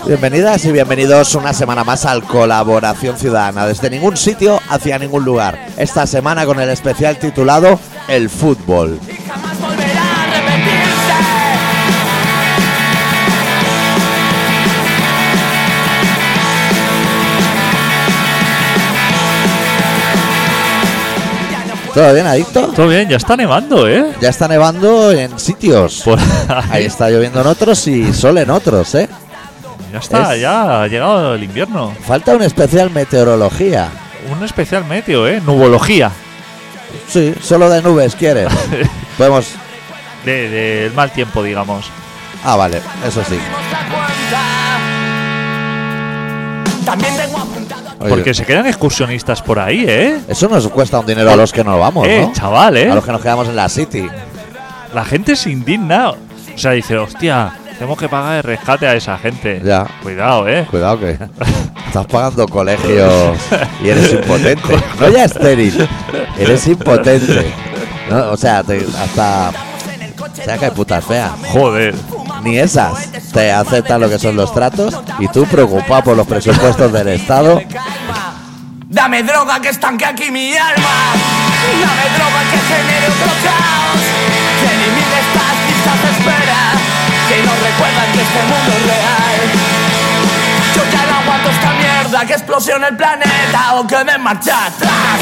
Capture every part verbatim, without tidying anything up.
Bienvenidas y bienvenidos una semana más al Colaboración Ciudadana, desde ningún sitio hacia ningún lugar. Esta semana con el especial titulado El Fútbol. Y jamás volverá a repetirse. ¿Todo bien, Adicto? Todo bien, ya está nevando, ¿eh? Ya está nevando en sitios. Por Ahí está lloviendo en otros y sol en otros, ¿eh? Ya está, Es- ya ha llegado el invierno. Falta un especial meteorología. Un especial meteo, ¿eh? Nubología. Sí, solo de nubes, ¿quieres? Podemos... De, del mal tiempo, digamos. Ah, vale, eso sí. Dimos la cuenta. También tengo apuntado aquí. Oye, Porque se quedan excursionistas por ahí, ¿eh? eso nos cuesta un dinero a los que nos vamos, Eh, ¿no? chaval, A ¿eh? los que nos quedamos en la City. La gente se indigna. O sea, dice, hostia, tenemos que pagar el rescate a esa gente. Ya. Cuidado, ¿eh? Cuidado que estás pagando colegios y eres impotente. No ya estéril, eres impotente. No, o sea, te- hasta... O sea que hay putas feas. Joder. Ni esas te aceptan lo que son los tratos y tú preocupado por los presupuestos del Estado. Dame droga que estanque aquí mi alma. Dame droga que genere otro caos. Que elimine estas listas de espera. Que nos recuerdan que este mundo es real. Yo ya no aguanto esta mierda. Que explosione el planeta o que den marcha atrás.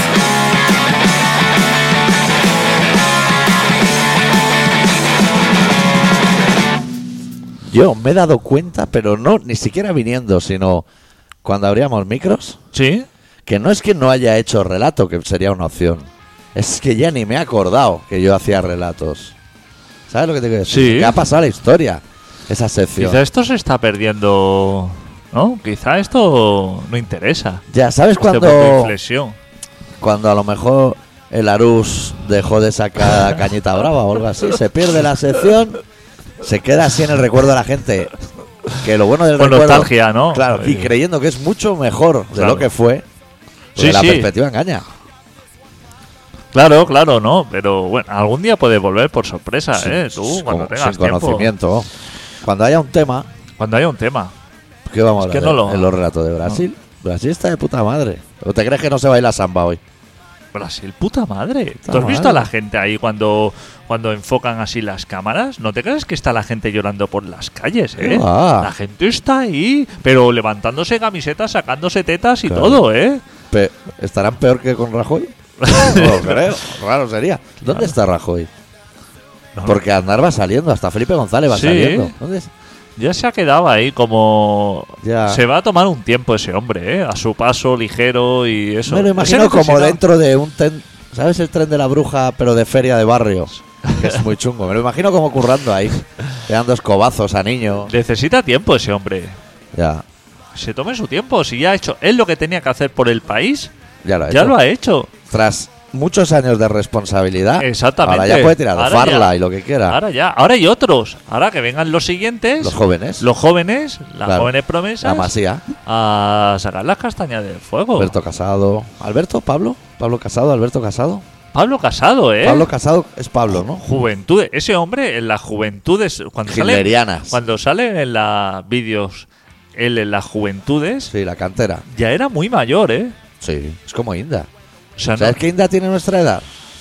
Yo me he dado cuenta, pero no ni siquiera viniendo, sino cuando abríamos micros, ¿Sí? que no es que no haya hecho relato, que sería una opción. Es que ya ni me he acordado que yo hacía relatos. ¿Sabes lo que te quiero decir? Sí. Que ha pasado la historia, esa sección. Quizá esto se está perdiendo, ¿no? Quizá esto no interesa. Ya, ¿sabes Este punto de cuando, inflexión. cuando a lo mejor el Arús dejó de sacar Cañita Brava o algo así? Se pierde la sección, se queda así en el recuerdo de la gente. Que lo bueno del Con recuerdo... nostalgia, ¿no? Claro, y Eh, creyendo que es mucho mejor de Claro. lo que fue. Sí, Porque la sí. perspectiva engaña. Claro, claro, no, pero bueno, algún día puedes volver por sorpresa, Sí, ¿eh? Tú, cuando con- tengas sin tiempo. conocimiento. Cuando haya un tema, Cuando haya un tema. ¿qué vamos a Es que hablar no de- lo- en los relatos de Brasil? Brasil está de puta madre. ¿O te crees que no se baila samba hoy? Brasil, puta madre. Puta ¿Tú has visto a madre. la gente ahí cuando, cuando enfocan así las cámaras? ¿No te crees que está la gente llorando por las calles, eh? ¿Qué va? La gente está ahí, pero levantándose camisetas, sacándose tetas y Claro. todo, ¿eh? Pe- ¿Estarán peor que con Rajoy? No lo creo. Raro sería. ¿Dónde está Rajoy? No, Porque Aznar va saliendo, hasta Felipe González va Sí. saliendo. ¿Dónde es? Ya se ha quedado ahí como... Ya. Se va a tomar un tiempo ese hombre, ¿eh? A su paso ligero y eso. Me lo Ese imagino como necesita- dentro de un tren. ¿Sabes el tren de la bruja, pero de feria de barrio? Que es muy chungo. Me lo imagino como currando ahí, dando escobazos a niños. Necesita tiempo ese hombre. Ya, Se tome su tiempo. Si ya ha hecho él lo que tenía que hacer por el país, ya lo ha ya hecho. lo ha hecho. Tras muchos años de responsabilidad, Exactamente. ahora ya puede tirar de Ahora farla ya. y lo que quiera. Ahora ya. Ahora hay otros. Ahora que vengan los siguientes. Los jóvenes, Los jóvenes, las Claro. jóvenes promesas. la Masía, A sacar las castañas del fuego. Alberto Casado. ¿Alberto? ¿Pablo? ¿Pablo Casado? ¿Alberto Casado? Pablo Casado, ¿eh? Pablo Casado es Pablo, ¿no? Juventud. Ese hombre en las juventudes. Cuando sale, Hitlerianas. cuando sale en los vídeos él en las juventudes, Sí, la cantera. ya era muy mayor, ¿eh? Sí, es como Inda. O sea, no- ¿Sabes que Inda tiene nuestra edad?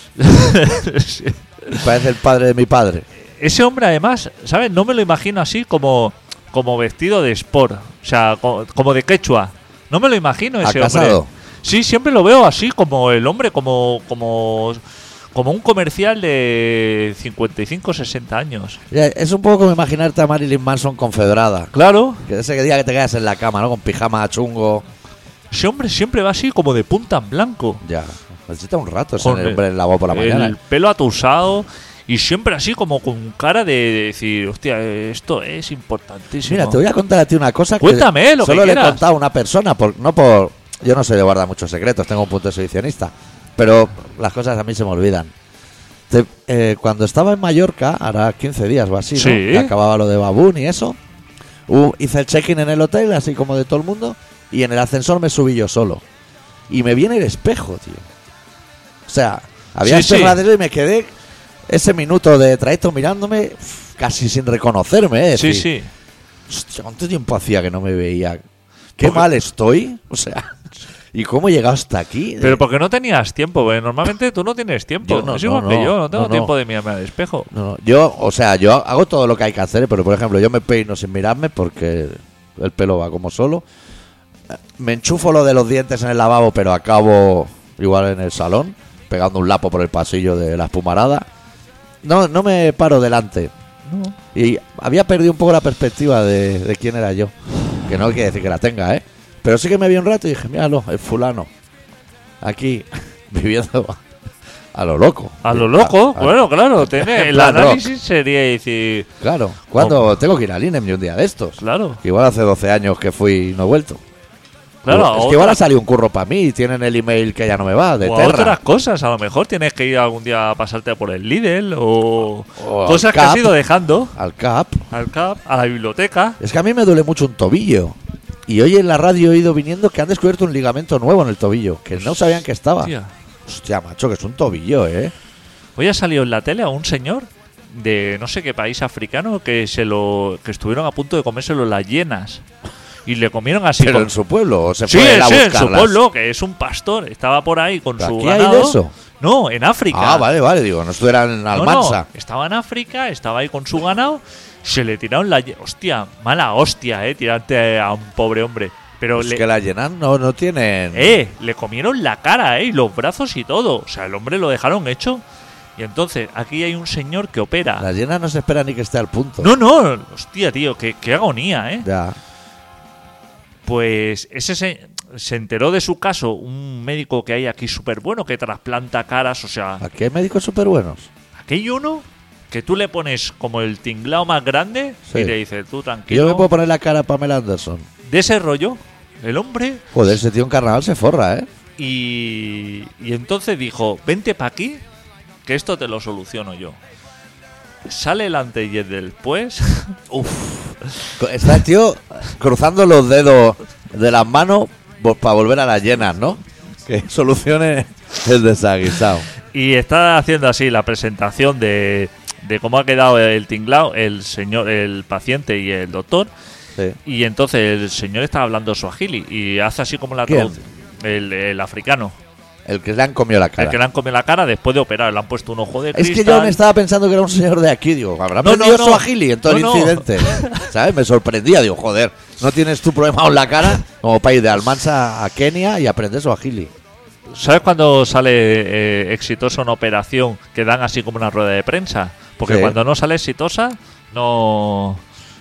Sí. Parece el padre de mi padre. Ese hombre, además, ¿sabes? No me lo imagino así como, como vestido de sport. O sea, co- como, de quechua. No me lo imagino ese ¿A Casado? hombre. Sí, siempre lo veo así, como el hombre, como, como, como un comercial de cincuenta y cinco, sesenta años. Ya, es un poco como imaginarte a Marilyn Manson confederada. Claro, Que ese día que te quedas en la cama, ¿no? Con pijama chungo. ese hombre siempre va así, como de punta en blanco. Ya. Necesita un rato ese Con hombre en la voz por la mañana. El pelo atusado y siempre así como con cara de, de decir, hostia, esto es importantísimo. Mira, te voy a contar a ti una cosa que Cuéntame lo que solo le he quieras. contado a una persona, por, no por... Yo no soy de guardar muchos secretos, tengo un punto de sedicionista, pero las cosas a mí se me olvidan. Te- eh, cuando estaba en Mallorca, hará quince días o así, ¿no? Sí. Que acababa lo de Babún y eso, hu- hice el check-in en el hotel, así como de todo el mundo, y en el ascensor me subí yo solo. Y me viene el espejo, tío. O sea, había Sí, sí. espejo y me quedé ese minuto de trayecto mirándome uf, casi sin reconocerme, ¿eh? Es Sí, decir, sí. Hostia, ¿cuánto tiempo hacía que no me veía? Qué Porque- mal estoy. O sea, ¿y cómo he llegado hasta aquí? Pero porque no tenías tiempo, porque normalmente tú no tienes tiempo. Yo no, es igual no, que no, yo, no tengo no, no. tiempo de mirarme al espejo. No, no, yo, o sea, yo hago todo lo que hay que hacer, pero por ejemplo, yo me peino sin mirarme porque el pelo va como solo. Me enchufo lo de los dientes en el lavabo, pero acabo igual en el salón, pegando un lapo por el pasillo de la espumarada. No, no me paro delante. No. Y había perdido un poco la perspectiva de, de quién era yo. Que no quiere decir que la tenga, ¿eh? Pero sí que me vi un rato y dije, míralo, el fulano. Aquí, viviendo a lo loco. A lo loco, A- a- bueno, claro, tiene, En el plan análisis sería decir, Claro, cuando tengo que ir al I N E M un día de estos. claro, Que igual hace doce años que fui y no he vuelto. claro, es otra- que igual ha salido un curro para mí y tienen el email que ya no me va, de o a Terra. otras cosas, a lo mejor tienes que ir algún día a pasarte por el Lidl o, O al cosas que has Cap. ido dejando Al C A P. al C A P, a la biblioteca. Es que a mí me duele mucho un tobillo. Y hoy en la radio he ido viniendo que han descubierto un ligamento nuevo en el tobillo, que no sabían que estaba. Hostia. Hostia, macho, que es un tobillo, ¿eh? Hoy ha salido en la tele a un señor de no sé qué país africano que se lo que estuvieron a punto de comérselo las hienas y le comieron así. Pero con- en su pueblo, o se sí, fue él a sí, en su buscarlas. pueblo, que es un pastor, estaba por ahí con ¿Pero su aquí hay ganado. de eso? No, en África. Ah, vale, vale, digo, no estuvieran en No, Almansa. no, estaba en África, estaba ahí con su ganado, se le tiraron la hie- hostia, mala hostia, eh, tirarte a un pobre hombre. Pero Es le, que las llenas no, no tienen... eh, le comieron la cara, eh, y los brazos y todo. O sea, el hombre lo dejaron hecho. Y entonces, aquí hay un señor que opera. Las llenas no se espera ni que esté al punto. No, no, hostia, tío, qué, qué agonía, eh. Ya. Pues ese se, se enteró de su caso un médico que hay aquí súper bueno que trasplanta caras, o sea, Aquí hay médicos súper buenos. aquí hay uno que tú le pones como el tinglao más grande Sí. y le dices, tú Que tranquilo. yo me puedo poner la cara a Pamela Anderson. De ese rollo, el hombre, Joder, ese tío en carnaval se forra, ¿eh? y, y entonces dijo, vente pa' aquí, que esto te lo soluciono yo. Sale el antes y el después. Uf. Está el tío cruzando los dedos de las manos para volver a las llenas, ¿no? Que solucione el desaguisado. Y está haciendo así la presentación de, de cómo ha quedado el tinglao, el señor, el paciente y el doctor. Sí. Y entonces el señor está hablando suajili y hace así como la ¿Quién? traducción. El, el africano. El que le han comido la cara. El que le han comido la cara después de operar. Le han puesto un ojo de Es cristal. que yo me estaba pensando que era un señor de aquí, digo, habrá No, aprendido no, no. Swahili en todo No, el no. incidente. ¿Sabes? Me sorprendía, digo, joder, no tienes tu problema en la cara como para ir de Almansa a Kenia y aprender Swahili. ¿Sabes cuando sale eh, exitosa una operación que dan así como una rueda de prensa? Porque Sí. cuando no sale exitosa, no,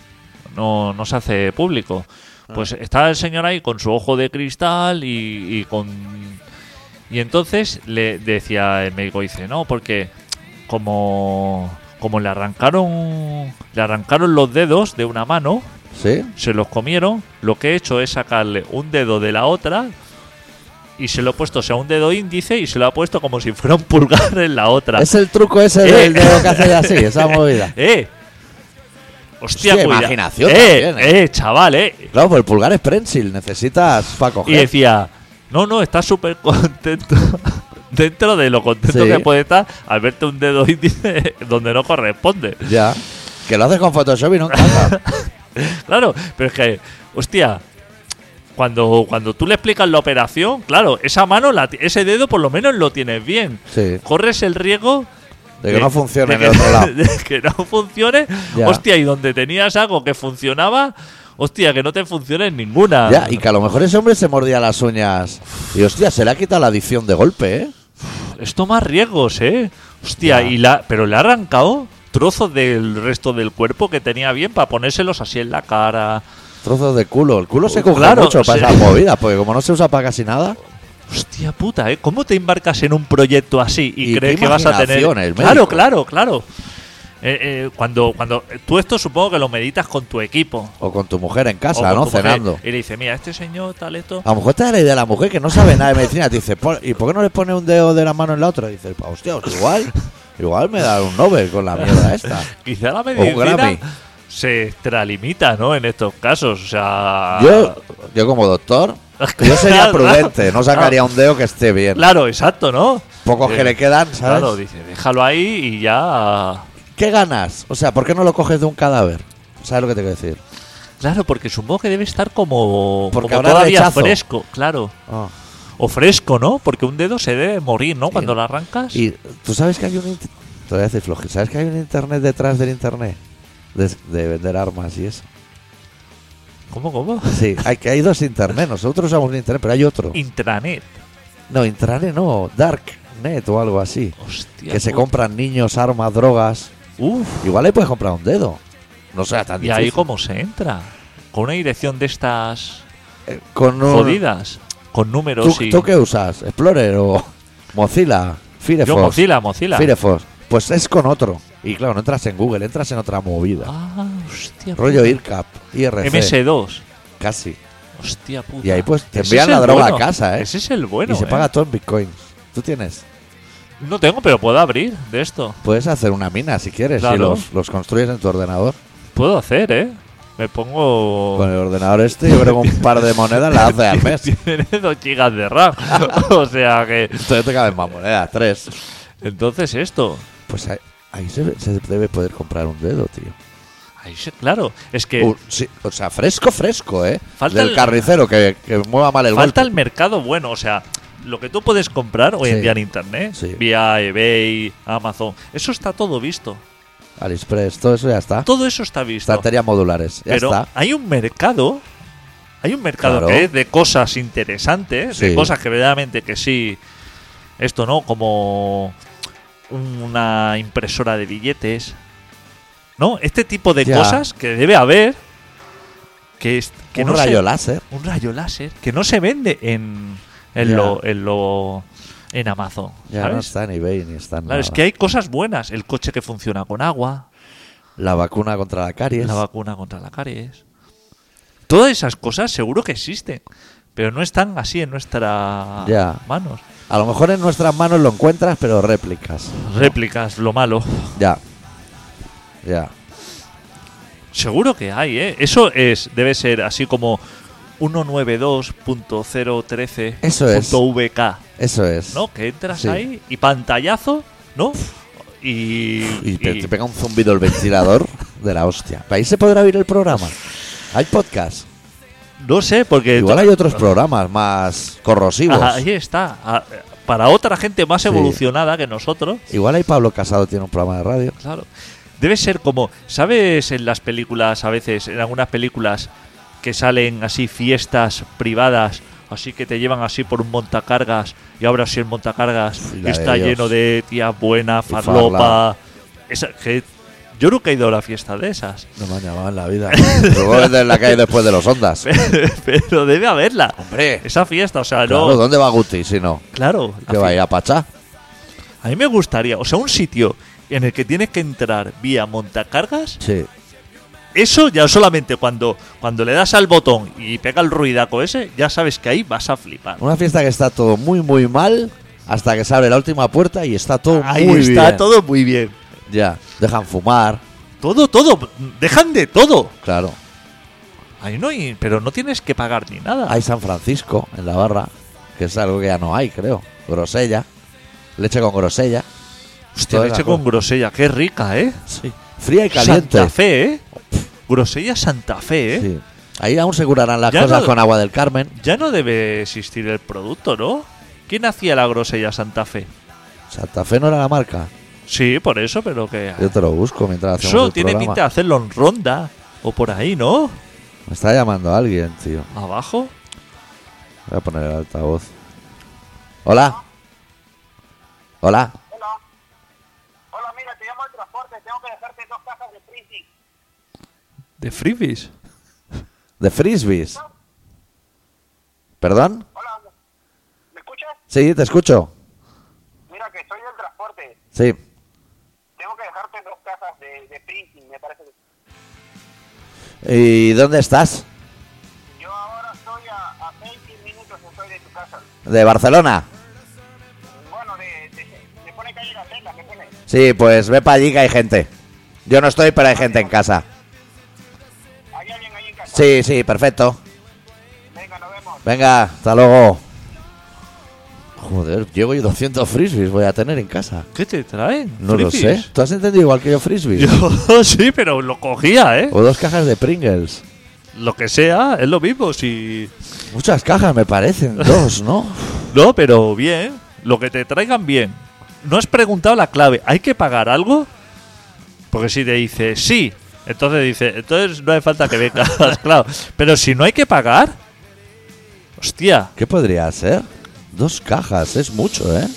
no, no se hace público. Pues está el señor ahí con su ojo de cristal y, y con... Y entonces le decía el médico, dice, no, porque como, como le arrancaron le arrancaron los dedos de una mano, ¿Sí? se los comieron, lo que he hecho es sacarle un dedo de la otra y se lo he puesto, o sea, un dedo índice y se lo ha puesto como si fuera un pulgar en la otra. Es el truco ese Eh. del dedo que hace así, esa movida. ¡Eh! Hostia, Hostia, cuida- imaginación eh, también, eh, chaval, eh. Claro, pues el pulgar es prensil, necesitas para Y coger. decía, no, no, está súper contento. Dentro de lo contento Sí. que puede estar al verte un dedo índice donde no corresponde. Ya. Que lo haces con Photoshop y no encaja. Claro, pero es que, hostia, cuando, cuando tú le explicas la operación, claro, esa mano, la ti- ese dedo por lo menos lo tienes bien. Sí. Corres el riesgo De que no funcione de en el que- otro lado. de que no funcione. Ya. Hostia, y donde tenías algo que funcionaba, hostia, que no te funcione en ninguna. Ya, y que a lo mejor ese hombre se mordía las uñas. Y hostia, se le ha quitado la adicción de golpe, ¿eh? Esto más riesgos, ¿eh? Hostia, Ya. y la, pero le ha arrancado trozos del resto del cuerpo que tenía bien para ponérselos así en la cara. Trozos de culo. El culo se Claro, coge mucho para sí. esas movidas, porque como no se usa para casi nada. Hostia puta, ¿eh? ¿Cómo te embarcas en un proyecto así y, Y crees qué que vas a tener...? imaginación el Claro, médico. claro, claro. Eh, eh, cuando, cuando tú esto supongo que lo meditas con tu equipo. O con tu mujer en o casa, con ¿no? tu mujer, Cenando. Y le dice, mira, este señor tal esto... A lo mejor te da la idea de la mujer que no sabe nada de medicina. Te dice, "Por- ¿y por qué no le pone un dedo de la mano en la otra? Y dice, "Pa, hostia, pues igual, igual me da un Nobel con la mierda esta. Quizá la un medicina Grammy. se extralimita, ¿no? En estos casos, o sea... Yo, yo como doctor, yo sería prudente. No sacaría un dedo que esté bien. Claro, exacto, ¿no? Pocos Eh, que le quedan, ¿sabes? Claro, dice, déjalo ahí y ya... ¿Qué ganas? O sea, ¿por qué no lo coges de un cadáver? ¿Sabes lo que te quiero decir? O Claro, porque supongo que debe estar como, Porque como habrá todavía rechazo. fresco, claro. Oh. O fresco, ¿no? Porque un dedo se debe morir, ¿no? Cuando Y- lo arrancas. Y tú sabes que hay un... int- Te voy a decir flojo. ¿Sabes que hay un internet detrás del internet? De, de vender armas y eso. ¿Cómo, cómo? Sí, hay que hay dos internet. Nosotros usamos un internet, pero hay otro. Intranet. No, intranet no. Darknet o algo así. Hostia. Que se puta. compran niños, armas, drogas. Uf. Igual ahí puedes comprar un dedo. No sea tan ¿Y difícil. ahí cómo se entra? Con una dirección de estas Eh, Con un... jodidas. Con números ¿Tú, y... ¿Tú qué usas? ¿Explorer o Mozilla? Firefox. Yo, Mozilla, Mozilla. Firefox. Pues es con otro. Y claro, no entras en Google, entras en otra movida. Ah, hostia. Rollo puta. I R C A P, I R C. M S dos. Casi. Hostia puta. Y ahí pues te Ese envían es la el droga bueno. a casa, ¿eh? Ese es el bueno. y se ¿eh? paga todo en bitcoins. ¿Tú tienes? No tengo, pero puedo abrir de esto. Puedes hacer una mina si quieres, si Claro. los, los construyes en tu ordenador. Puedo hacer, ¿eh? Me pongo... Con el ordenador este, yo creo que un par de monedas la hace al mes. Tiene dos gigas de RAM. O sea que... Entonces te caben más monedas, tres. Entonces esto... Pues ahí, ahí se, se debe poder comprar un dedo, tío. Ahí se... Claro, es que... Uh, sí, o sea, fresco, fresco, ¿eh? Falta Del el- carnicero que, que mueva mal el Falta golpe. el mercado bueno, o sea, lo que tú puedes comprar hoy Sí. en día en internet, Sí. vía eBay, Amazon, eso está todo visto. AliExpress, todo eso ya está. Todo eso está visto. Estanterías modulares, ya Pero está. hay un mercado, hay un mercado Claro. que es de cosas interesantes, de Sí. cosas que verdaderamente que sí, esto no, como una impresora de billetes, ¿no? Este tipo de Ya. cosas que debe haber, que, es- que un no rayo se- láser. un rayo láser que no se vende en, en Ya. lo en lo en Amazon, Ya no ¿sabes? está en eBay ni está en Claro, nada. es que hay cosas buenas, el coche que funciona con agua, La vacuna contra la caries. la vacuna contra la caries. Todas esas cosas seguro que existen, pero no están así en nuestras Ya. manos. A lo mejor en nuestras manos lo encuentras, pero réplicas. Réplicas, lo malo. Ya. Ya. Seguro que hay, ¿eh? Eso es debe ser así como ciento noventa y dos punto cero trece Eso es. punto V K. Eso es. ¿No? Que entras Sí. ahí y pantallazo, ¿no? Y, Y te, y- te pega un zumbido el ventilador de la hostia. Ahí se podrá oír el programa. Hay podcast. no sé, porque Igual hay otros programas más corrosivos. Ajá, ahí está. Ah, para otra gente más Sí. evolucionada que nosotros, Igual hay Pablo Casado tiene un programa de radio. claro. Debe ser como, ¿sabes en las películas a veces, en algunas películas que salen así fiestas privadas, así que te llevan así por un montacargas y ahora sí el montacargas Uf, y la de está Dios. lleno de tías buenas, Y farlopa? farla. Esa, que yo nunca he ido a una fiesta de esas. No me han llamado en la vida. Luego es de la que hay después de los Ondas. Pero debe haberla. Hombre. Esa fiesta, o sea, Claro, no. ¿dónde va Guti si no? Claro. ¿Que va a ir a Pachá? A mí me gustaría, o sea, un sitio en el que tienes que entrar vía montacargas. Sí. Eso ya solamente cuando, cuando le das al botón y pega el ruidaco ese, ya sabes que ahí vas a flipar. Una fiesta que está todo muy, muy mal hasta que se abre la última puerta y está todo Ahí muy está bien. todo muy bien. Ya, dejan fumar, Todo, todo. Dejan de todo. claro. Ahí no hay, pero no tienes que pagar ni nada. Hay San Francisco en la barra, que es algo que ya no hay, creo. Grosella, leche con grosella. Hostia, toda leche esa con cosa. grosella, qué rica, ¿eh? Sí. Fría y caliente. Santa Fe, ¿eh? Grosella Santa Fe, ¿eh? Sí. Ahí aún se curarán las Ya cosas no- con agua del Carmen. Ya no debe existir el producto, ¿no? ¿Quién hacía la grosella Santa Fe? Santa Fe no era la marca. Sí, por eso, pero que... Yo te lo busco mientras hacemos Eso el tiene programa. pinta de hacerlo en Ronda o por ahí, ¿no? Me está llamando alguien, tío. Abajo. Voy a poner el altavoz. Hola. Hola. Hola. Hola, mira, te llamo al transporte. Tengo que dejarte dos cajas de frisbee. ¿De freebies? De frisbees. ¿Perdón? Hola, ¿me escuchas? Sí, te escucho. Mira, que estoy del transporte. Sí. Tengo que dejarte dos cajas de, de printing, me parece. ¿Y dónde estás? Yo ahora estoy a, a veinte minutos estoy de tu casa. ¿De Barcelona? Bueno, de, de, me pone calle Gatela, me pone. Sí, pues ve para allí que hay gente. Yo no estoy, pero hay gente en casa. ¿Hay alguien ahí en casa? Sí, sí, perfecto. Venga, nos vemos. Venga, hasta luego. Joder, llego y doscientos frisbees voy a tener en casa. ¿Qué te traen? No lo sé. ¿Freebies? ¿Tú has entendido igual que yo frisbees? Yo sí, pero lo cogía, ¿eh? O dos cajas de Pringles. Lo que sea, es lo mismo. Si... Muchas cajas me parecen, dos, ¿no? No, pero bien. Lo que te traigan bien. No has preguntado la clave. ¿Hay que pagar algo? Porque si te dice sí, entonces dice, entonces no hace falta que vengas, claro. Pero si no hay que pagar, hostia, ¿Qué podría ser? Dos cajas, es mucho, ¿eh?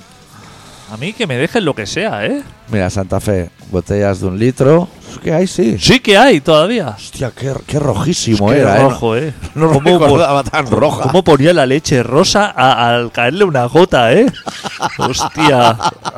a mí que me dejen lo que sea, ¿eh? Mira, Santa Fe, botellas de un litro. ¿Qué hay? Sí. Sí que hay todavía. Hostia, qué, qué rojísimo Qué era, rojo, ¿eh? ¿eh? No, no ¿Cómo, recordaba tan roja. cómo ponía la leche rosa a- al caerle una gota, ¿eh? Hostia.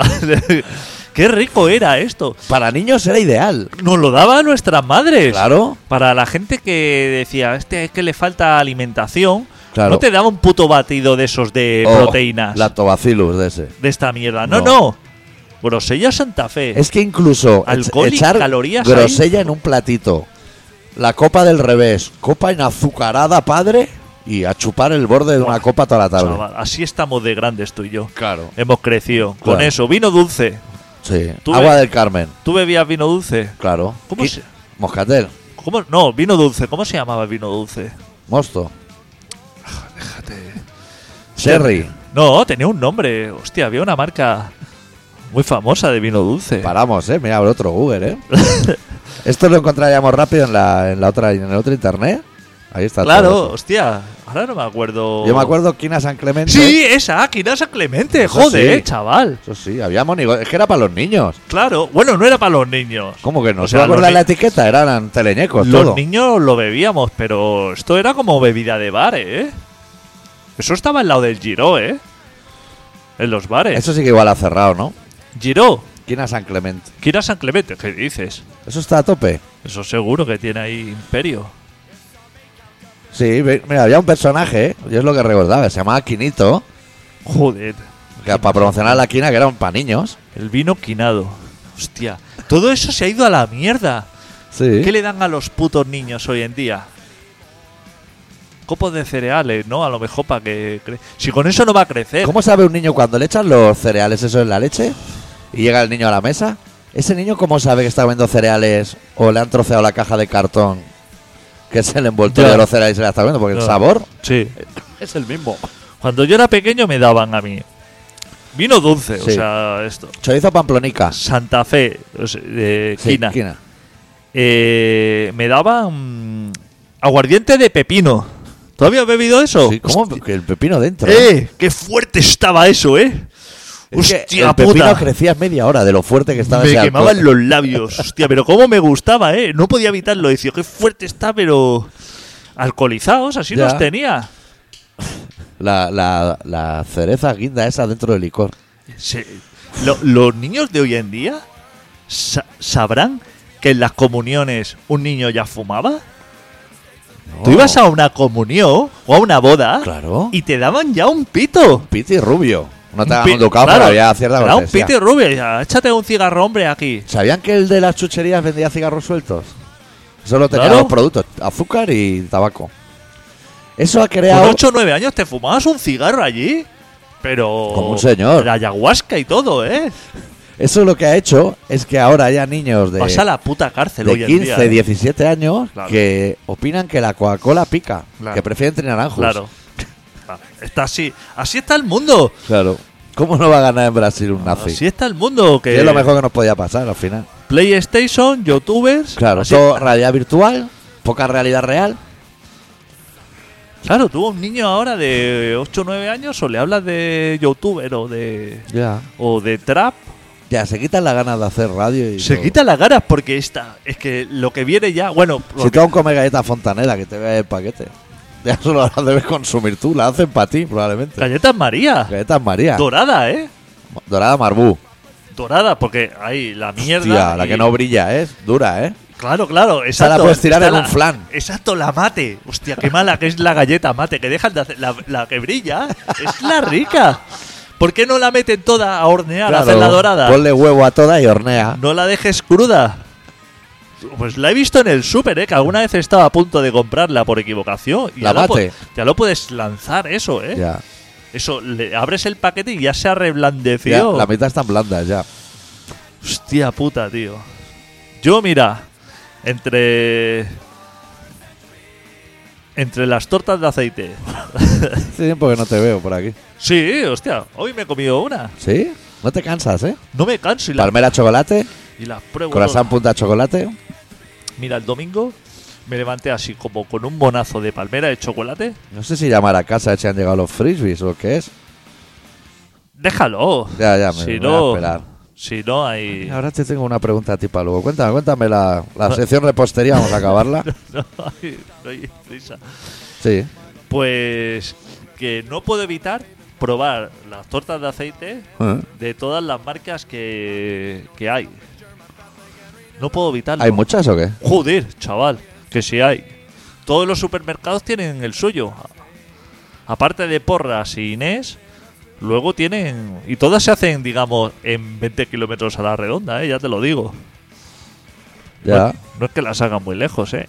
Qué rico era esto. Para niños era ideal. Nos lo daban nuestras madres. Claro. Para la gente que decía, este es que le falta alimentación, Claro. no te daba un puto batido de esos de Oh, proteínas. Lactobacillus de ese. De esta mierda. No, No. no. Grosella Santa Fe. Es que incluso Alcohol y echar calorías grosella en un platito, la copa del revés, copa enazucarada, padre, y a chupar el borde de una Buah, copa toda la tarde. Chaval, así estamos de grandes tú y yo. Claro. Hemos crecido. Con Claro. eso, vino dulce. Sí. Tú Agua ve- del Carmen, ¿Tú bebías vino dulce? claro. ¿Cómo Qui- se- Moscatel, ¿Cómo? No, vino dulce. ¿Cómo se llamaba el vino dulce? mosto, Déjate. sherry. No, tenía un nombre. Hostia, había una marca muy famosa de vino dulce. Paramos, eh. Mira, otro Google, eh. Esto lo encontraríamos rápido en la, en la otra, en el otro internet. Ahí está. Claro, todo eso. hostia. Ahora no me acuerdo. Yo me acuerdo Quina San Clemente. Sí, esa, Quina San Clemente. Eso Joder, sí. chaval. Eso sí, había monigotes. Es que era para los niños. Claro. Bueno, no era para los niños. ¿Cómo que no? O ¿Se sea, va a acordar los la ni- etiqueta? Eran teleñecos, Los todo. niños lo bebíamos, pero esto era como bebida de bar, ¿eh? Eso estaba al lado del Giro, ¿eh? En los bares. Eso sí que igual ha cerrado, ¿no? Giro. Quina San Clemente. Quina San Clemente, ¿qué dices? Eso está a tope. Eso seguro que tiene ahí imperio. Sí, ve- mira, había un personaje, ¿eh? Yo es lo que recordaba, se llamaba Quinito, Joder. que para promocionar la quina, que era para niños. El vino quinado. Hostia. Todo eso se ha ido a la mierda. Sí. ¿Qué le dan a los putos niños hoy en día? Copos de cereales, ¿no? A lo mejor para que... cre- Si con eso no va a crecer. ¿Cómo sabe un niño cuando le echan los cereales eso en la leche y llega el niño a la mesa? ¿Ese niño cómo sabe que está comiendo cereales o le han troceado la caja de cartón que es el envoltorio Ya. de los cereales y se la está comiendo? Porque el Ya. sabor Sí. es el mismo. Cuando yo era pequeño me daban a mí vino dulce, o Sí. sea, esto. Chorizo pamplonica. Santa Fe, o sea, de Sí, quina. quina. Eh, me daban mm, aguardiente de pepino. ¿Todavía has bebido eso? Sí, ¿cómo? Que el pepino dentro. ¡Eh! ¡Qué fuerte estaba eso, eh! Es que ¡Hostia el pepino puta! crecía en media hora de lo fuerte que estaba Me ese quemaban alcohol. los labios. Hostia, pero cómo me gustaba, ¿eh? No podía evitarlo. Decía, qué fuerte está, pero... Alcoholizados, así Ya. los tenía. La, la, la cereza guinda esa dentro del licor. Se- lo- los niños de hoy en día sa- sabrán que en las comuniones un niño ya fumaba. Tú ibas a una comunión o a una boda Claro. y te daban ya un pito. Piti rubio. No te Un hagan pi- un ducado, claro, pero había cierta te da un cortesía. pito rubio. Ya, échate un cigarro, hombre, aquí. ¿Sabían que el de las chucherías vendía cigarros sueltos? Solo tenía Claro. dos productos, azúcar y tabaco. Eso ha Con creado... ocho o nueve años te fumabas un cigarro allí. Pero... Como un señor. La ayahuasca y todo, ¿eh? Eso lo que ha hecho es que ahora haya niños de, Pasa la puta cárcel hoy de en quince, día. ¿eh? diecisiete años Claro. que opinan que la Coca-Cola pica, Claro. que prefieren trinaranjos. Claro. Vale, está así. Así está el mundo. Claro. ¿Cómo no va a ganar en Brasil un nazi? Así está el mundo. Que Que es lo mejor que nos podía pasar al final. PlayStation, YouTubers. Claro, así- todo realidad virtual, poca realidad real. Claro, tú a un niño ahora de ocho o nueve años o le hablas de YouTuber o de Ya. o de trap, Ya, se quitan las ganas de hacer radio y se todo. quitan las ganas porque está, es que lo que viene ya, bueno, lo Si que- tú aún comes galletas Fontanela, que te vea el paquete. Ya solo las debes consumir tú, la hacen para ti, probablemente. galletas María, Galletas María. dorada, ¿eh? Dorada Marbú. Dorada, porque hay la mierda. Hostia, la y- que no brilla, ¿eh? Dura, ¿eh? Claro, claro, Esa la exacto. puedes tirar Está en un flan. Exacto, la mate. Hostia, qué mala que es la galleta mate, que dejan de hacer. La, la que brilla es la rica. ¿Por qué no la meten toda a hornear, a Claro, hacer la dorada? Ponle huevo a toda y hornea. No la dejes cruda. Pues la he visto en el súper, ¿eh? Que alguna vez estaba a punto de comprarla por equivocación. Y La ya lo mate. po- ya lo puedes lanzar, eso, ¿eh? Ya. Eso, le abres el paquete y ya se ha Ya, reblandecido. la mitad están blandas ya. Hostia puta, tío. Yo, mira, entre Entre las tortas de aceite. Hace tiempo que no te veo por aquí. Sí, hostia, hoy me he comido una. ¿Sí? No te cansas, ¿eh? No me canso y la, Palmera chocolate, y las pruebo. croissant todas. punta chocolate. Mira, el domingo me levanté así como con un monazo de palmera de chocolate. No sé si llamar a casa a ver si han llegado los frisbees o qué es. Déjalo. Ya, ya, me, si me no, voy a esperar. Si no hay... Ahora te tengo una pregunta a ti para luego. Cuéntame, cuéntame la, la sección repostería, vamos a acabarla. no hay, no hay prisa. Sí. Pues que no puedo evitar probar las tortas de aceite ¿Eh? de todas las marcas que, que hay. No puedo evitarlo. ¿Hay muchas o qué? Joder, chaval, que si hay. Todos los supermercados tienen el suyo. Aparte de Porras y Inés, luego tienen... Y todas se hacen, digamos, en veinte kilómetros a la redonda, ¿eh? Ya te lo digo. Ya. No, no es que las hagan muy lejos, ¿eh?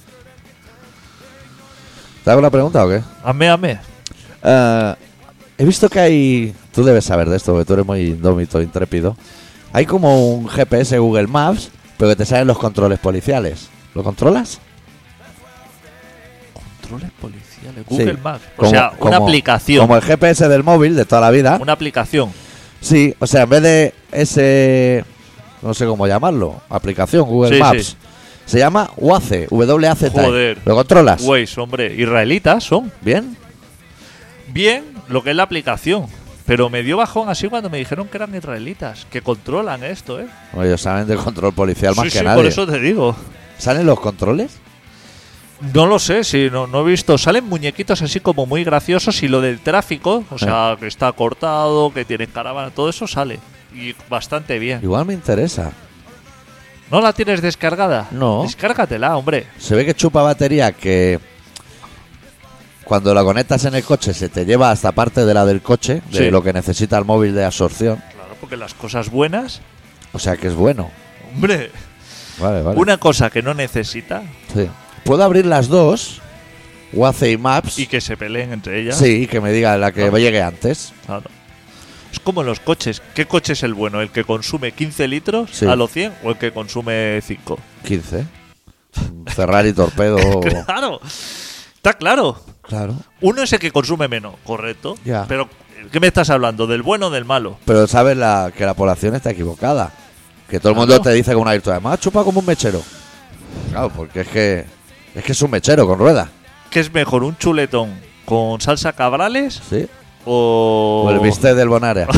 ¿Te hago la pregunta o qué? Hazme, hazme. Eh, he visto que hay... Tú debes saber de esto, porque tú eres muy indómito, intrépido. Hay como un G P S Google Maps, pero que te salen los controles policiales. ¿Lo controlas? Controles policiales. Google Sí. Maps. O Como- sea, una como- aplicación. Como el G P S del móvil de toda la vida. Una aplicación. Sí, o sea, en vez de ese... No sé cómo llamarlo. Aplicación Google Sí, Maps. sí. Se llama Waze. W A Z. Joder. ¿Lo controlas? Waze, hombre. Israelitas son. ¿Bien? Bien lo que es la aplicación. Pero me dio bajón así cuando me dijeron que eran israelitas. Que controlan esto, ¿eh? Bueno, ellos saben de control policial más sí, que sí, nadie. por eso te digo. ¿Salen los controles? No lo sé, si no, no he visto. Salen muñequitos así como muy graciosos y lo del tráfico, o sea, que está cortado, que tiene caravana, todo eso sale. Y bastante bien. Igual me interesa. ¿No la tienes descargada? No. Descárgatela, hombre. Se ve que chupa batería que cuando la conectas en el coche se te lleva hasta parte de la del coche, de Sí. lo que necesita el móvil de absorción. Claro, porque las cosas buenas, O sea que es bueno. hombre, Vale, vale. una cosa que no necesita Sí. Puedo abrir las dos, Waze y Maps. y que se peleen entre ellas. Sí, y que me diga la que Claro. llegue antes. Claro. Es como en los coches. ¿Qué coche es el bueno? ¿El que consume quince litros Sí. a los cien o el que consume cinco? quince. Un Ferrari torpedo. Claro, está claro. Claro. Uno es el que consume menos, correcto. Ya. Pero, ¿qué me estás hablando? ¿Del bueno o del malo? Pero sabes la, que la población está equivocada. Que todo el Claro. mundo te dice con una virtud. Además, chupa como un mechero. Claro, porque es que es que es un mechero con ruedas. ¿Qué es mejor, un chuletón con salsa cabrales ¿Sí? o, O el bistec del Bonaria.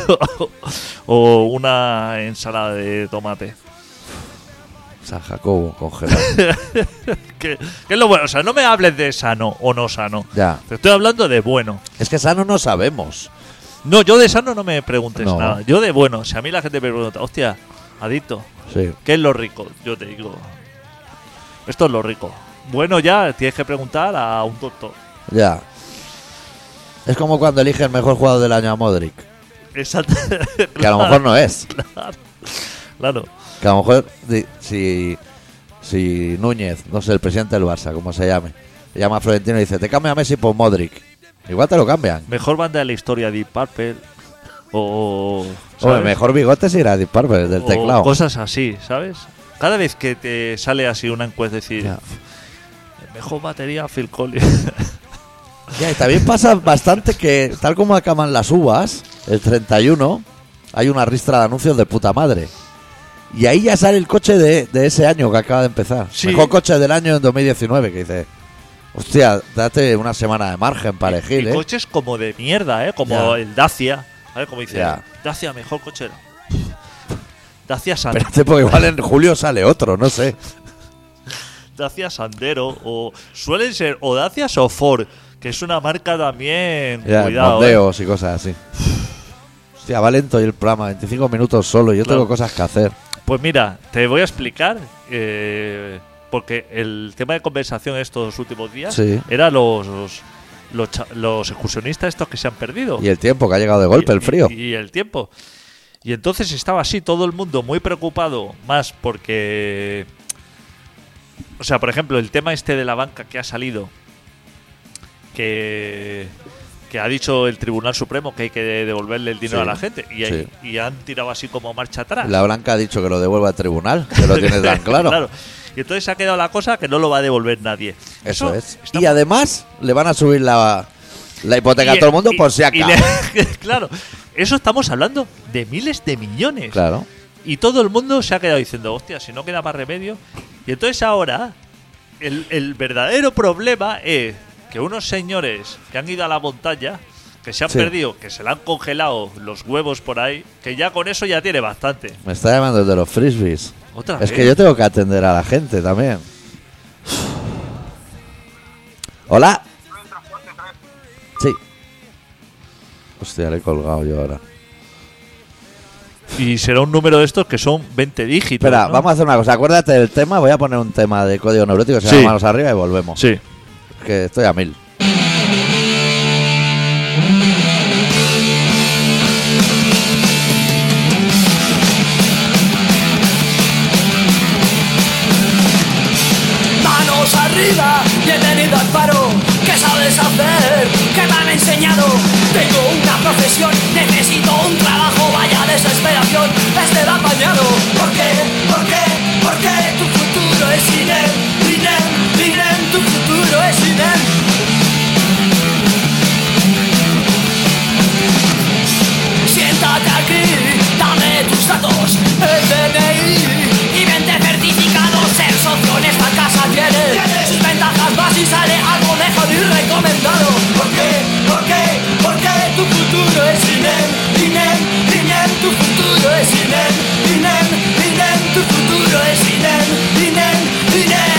o una ensalada de tomate? San Jacobo congelado. ¿Qué, qué es lo bueno? O sea, no me hables de sano o no sano. Ya. Te estoy hablando de bueno. Es que sano no sabemos. No, yo de sano no me preguntes No. nada. Yo de bueno. Si a mí la gente me pregunta, hostia, adicto, Sí. ¿qué es lo rico? Yo te digo, esto es lo rico. Bueno, ya tienes que preguntar a un doctor. Ya. Es como cuando elige el mejor jugador del año a Modric. Exacto. Que a lo mejor no es. Claro. Que a lo mejor di- si, si Núñez, no sé, el presidente del Barça, como se llame, le llama a Florentino y dice, te cambia a Messi por Modric. Igual te lo cambian. Mejor banda de la historia, Deep Purple. O. Hombre, ¿sabes? mejor bigote si era Deep Purple, del O teclado. cosas así, ¿sabes? Cada vez que te sale así una encuesta, decir, Ya. mejor batería Phil Collins. Ya, y también pasa bastante que, tal como acaban las uvas, el treinta y uno, hay una ristra de anuncios de puta madre. Y ahí ya sale el coche de, de ese año que acaba de empezar. Sí. Mejor coche del año en dos mil diecinueve, que dice, hostia, date una semana de margen para elegir, Y ¿eh? coches como de mierda, ¿eh? Como Ya. el Dacia. ¿Sabes? Como dice, Ya. Dacia, mejor coche. Dacia Sandero. Espérate, porque igual en julio sale otro, no sé. Dacia Sandero. O suelen ser o Dacias o Ford, que es una marca también. Ya, Cuidado, ¿eh? mondeos y cosas así. Hostia, va lento hoy el programa, veinticinco minutos solo, yo Claro. tengo cosas que hacer. Pues mira, te voy a explicar. eh, porque el tema de conversación estos últimos días Sí. era los, los, los, cha- los excursionistas estos que se han perdido. Y el tiempo que ha llegado de golpe, Y- el frío. Y, y el tiempo. Y entonces estaba así todo el mundo muy preocupado, más porque... O sea, por ejemplo, el tema este de la banca que ha salido, que, que ha dicho el Tribunal Supremo que hay que devolverle el dinero Sí, a la gente. Y, sí. y han tirado así como marcha atrás. La Blanca ha dicho que lo devuelva al tribunal, que lo tiene tan claro. Y entonces se ha quedado la cosa que no lo va a devolver nadie. Eso, es. está- Y además le van a subir la, la hipoteca a y- todo el mundo y- por si y acaba. le- Claro, eso estamos hablando de miles de millones. Claro. Y todo el mundo se ha quedado diciendo, hostia, si no queda más remedio. Y entonces ahora, el, el verdadero problema es que unos señores que han ido a la montaña, que se han Sí. perdido, que se le han congelado los huevos por ahí, que ya con eso ya tiene bastante. Me está llamando el de los frisbees. Otra Es vez. que yo tengo que atender a la gente también. Hola. Sí. Hostia, le he colgado yo ahora. Y será un número de estos que son veinte dígitos. Espera, ¿no? vamos a hacer una cosa. Acuérdate del tema. Voy a poner un tema de código neurótico. Se Sí. llama Manos Arriba y volvemos. Sí. Que estoy a mil. Manos arriba, bienvenido al paro. ¿Qué sabes hacer? ¿Qué me han enseñado? Tengo una profesión, necesito un trabajo, vaya desesperación. Este va apañado. ¿Por qué? ¿Por qué? ¿Por qué? Tu futuro es INEM, INEM, INEM, tu futuro es INEM. Siéntate aquí, dame tus datos, el D N I y vente certificado. Ser socio en esta casa tiene sus ventajas más y sale algo mejor y recomendado. ¿Por qué? ¿Por qué? ¿Por qué tu futuro es INEM? INEM, INEM, tu futuro es INEM. INEM, INEM, tu futuro es INEM. INEM, INEM.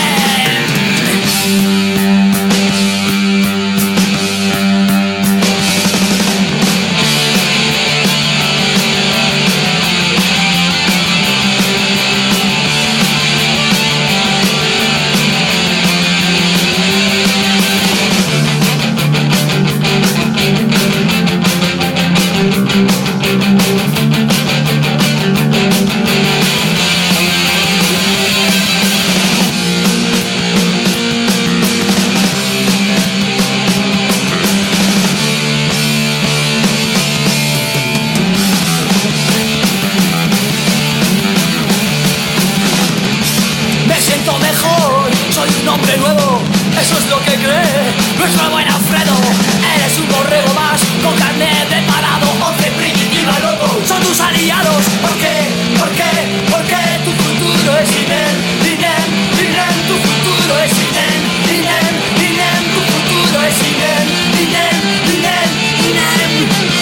Me siento mejor, soy un hombre nuevo, eso es lo que cree nuestro buen Alfredo. Eres un borrego más, con carne de parado, once primitiva loco, son tus aliados. ¿Por qué? ¿Por qué? ¿Por qué tu futuro es INEM? INEM, INEM, tu futuro es INEM. INEM, INEM, tu futuro es INEM. INEM, INEM, INEM.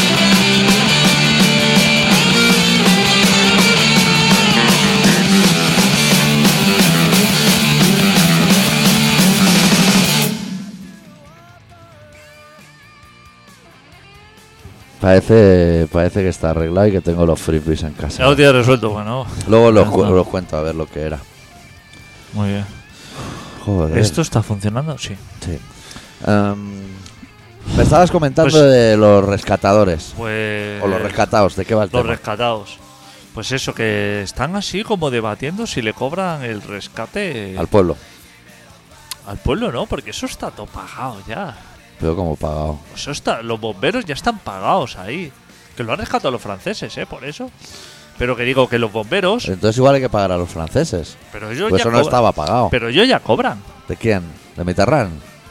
Parece, parece que está arreglado y que tengo los frisbees en Ya casa. lo tienes resuelto, bueno. Luego los, Ya cu- está. los cuento a ver lo que era. Muy bien. Joder. ¿Esto está funcionando? Sí. Sí. Em, me estabas comentando Pues- de los rescatadores. Pues. O los rescatados. ¿De qué va el Los tema? rescatados. Pues eso, que están así como debatiendo si le cobran el rescate Al pueblo. al pueblo, ¿no? Porque eso está todo pagado ya. Pero como pagado. Eso está, los bomberos ya están pagados ahí. Que lo han rescatado los franceses, ¿eh? Por eso. Pero que digo que los bomberos. Entonces igual hay que pagar a los franceses. Pero ellos Pues ya eso no cobran- estaba pagado. Pero ellos ya cobran. ¿De quién? ¿De Mitterrand?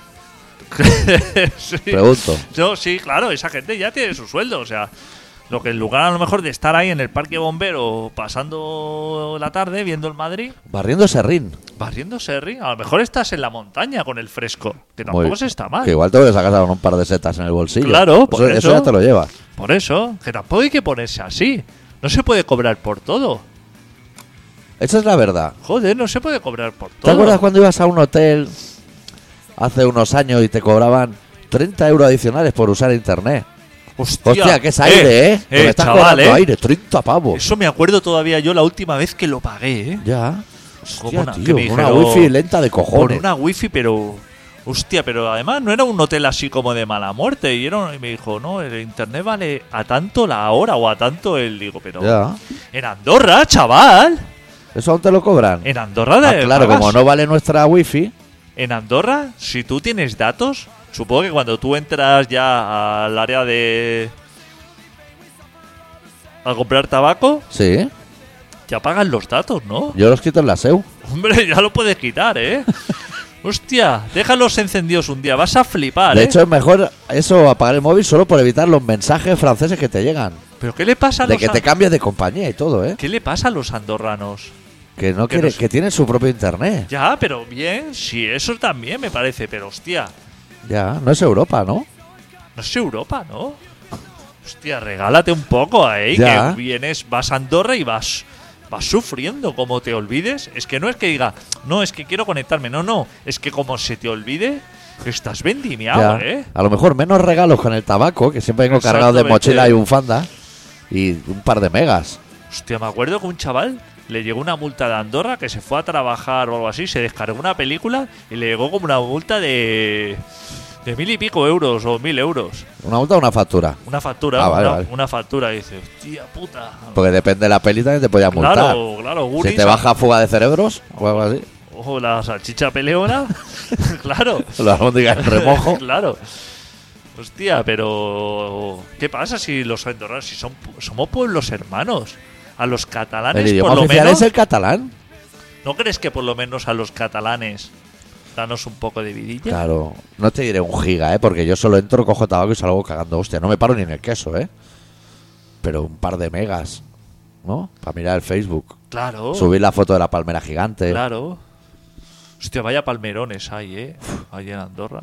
Sí. Pregunto. No, sí, claro, esa gente ya tiene su sueldo. O sea, lo que en lugar a lo mejor de estar ahí en el parque bombero pasando la tarde viendo el Madrid, Barriendo Serrín. barriendo Serri, a lo mejor estás en la montaña con el fresco, que tampoco Muy- se está mal. Que igual te voy a sacar con un par de setas en el bolsillo. Claro, por eso, eso. ya te lo llevas. Por eso, que tampoco hay que ponerse así. No se puede cobrar por todo. Esa es la verdad. Joder, no se puede cobrar por todo. ¿Te acuerdas cuando ibas a un hotel hace unos años y te cobraban treinta euros adicionales por usar internet? Hostia, Hostia, que es aire, ¿eh? Que me estás chaval, cobrando eh. aire, treinta pavos. Eso me acuerdo todavía yo la última vez que lo pagué, ¿eh? Ya. Como Hostia, una- que tío, me una dijeron- wifi lenta de Por cojones. una wifi, pero. Hostia, pero además no era un hotel así como de mala muerte. Y, era, y me dijo, no, el internet vale a tanto la hora o a tanto el. Digo, pero. Ya. En Andorra, chaval. ¿Eso aún te lo cobran? En Andorra Ah, de claro, pagas. como no vale nuestra wifi. En Andorra, si tú tienes datos, supongo que cuando tú entras ya al área de. A comprar tabaco, Sí. te apagan los datos, ¿no? Yo los quito en la S E U. Hombre, ya lo puedes quitar, ¿eh? Hostia, déjalos encendidos un día, vas a flipar, De ¿eh? hecho, es mejor eso, apagar el móvil solo por evitar los mensajes franceses que te llegan. ¿Pero qué le pasa a De los que te an- cambies de compañía y todo, ¿eh? ¿Qué le pasa a los andorranos? Que no Que quiere, nos- que tienen su propio internet. Ya, pero bien, sí, eso también me parece, pero hostia, Ya, no es Europa, ¿no? no es Europa, ¿no? Hostia, regálate un poco ahí, Ya. que vienes, vas a Andorra y vas, vas sufriendo, como te olvides. Es que no es que diga, no, es que quiero conectarme, no, no, es que como se te olvide, estás vendimiado, Ya. ¿eh? A lo mejor menos regalos con el tabaco, que siempre vengo cargado de Exactamente. mochila y bufanda. Y un par de megas. Hostia, me acuerdo que un chaval le llegó una multa de Andorra que se fue a trabajar o algo así, se descargó una película y le llegó como una multa de, de mil y pico euros o mil euros. ¿Una multa o una factura? Una factura, Ah, vale, una, vale. una factura. Y dice, hostia puta. Porque depende de la peli también te podía multar. Claro, claro, Si Guris. te baja fuga de cerebros o algo así. Ojo, la salchicha peleona. Claro. La albóndiga en remojo. Claro. Hostia, pero ¿qué pasa si los andorranos, si son, somos pueblos hermanos? A los catalanes, El idioma por lo oficial menos. es el catalán. ¿No crees que por lo menos a los catalanes danos un poco de vidilla? Claro. No te diré un giga, ¿eh? Porque yo solo entro, cojo tabaco y salgo cagando. Hostia, no me paro ni en el queso, ¿eh? Pero un par de megas, ¿no? Para mirar el Facebook. Claro. Subir la foto de la palmera gigante. Claro. Hostia, vaya palmerones hay, ¿eh? Ahí en Andorra.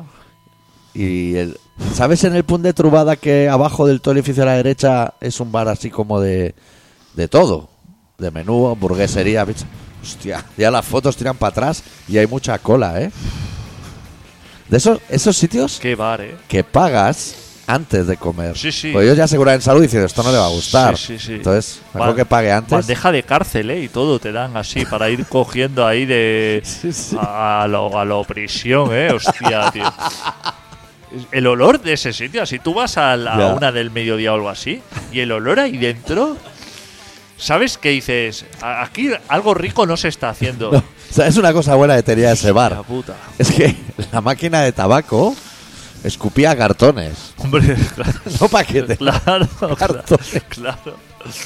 Y el, ¿sabes en el punt de trobada que abajo del todo el edificio a la derecha es un bar así como de, de todo? De menú, hamburguesería, pizza. Hostia, ya las fotos tiran para atrás y hay mucha cola, ¿eh? De esos, esos sitios Qué bar, ¿eh? que pagas antes de comer. Sí, sí. Pues ellos ya aseguran en salud diciendo esto no le va a gustar. Sí, sí, sí. Entonces, mejor Ban- que pague antes. Bandeja de cárcel, ¿eh? Y todo te dan así para ir cogiendo ahí de. Sí, sí. A, a lo, a lo prisión, ¿eh? Hostia, tío. El olor de ese sitio, así tú vas a, la, Ya. a una del mediodía o algo así, y el olor ahí dentro. ¿Sabes qué dices? A- Aquí algo rico no se está haciendo. No, ¿sabes una cosa buena que tenía ese La bar? puta. Es que la máquina de tabaco escupía cartones. Hombre, claro. No paquetes. Claro, Cartones. claro.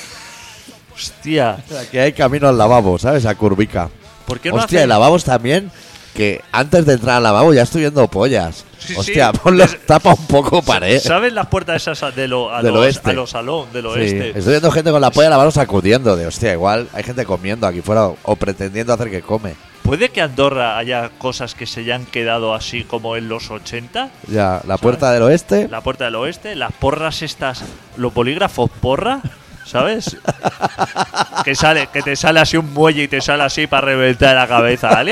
Hostia, Aquí hay camino al lavabo, ¿sabes? A curvica. ¿por qué no Hostia, hacen- y lavabos también. Que antes de entrar al lavabo ya estoy viendo pollas. Sí, Hostia, sí. ponlo, Es- tapa un poco pared. ¿Sabes las puertas esas de lo, a Del los, oeste. a los salón, del Sí, oeste? estoy viendo gente con la polla en la mano sacudiendo. De hostia, igual hay gente comiendo aquí fuera o pretendiendo hacer que come. ¿Puede que Andorra haya cosas que se hayan quedado así como en los ochenta? Ya, la puerta del oeste. La puerta del oeste, las porras estas, los bolígrafos porra, ¿sabes? que sale, que te sale así un muelle y te sale así para reventar la cabeza, ¿vale?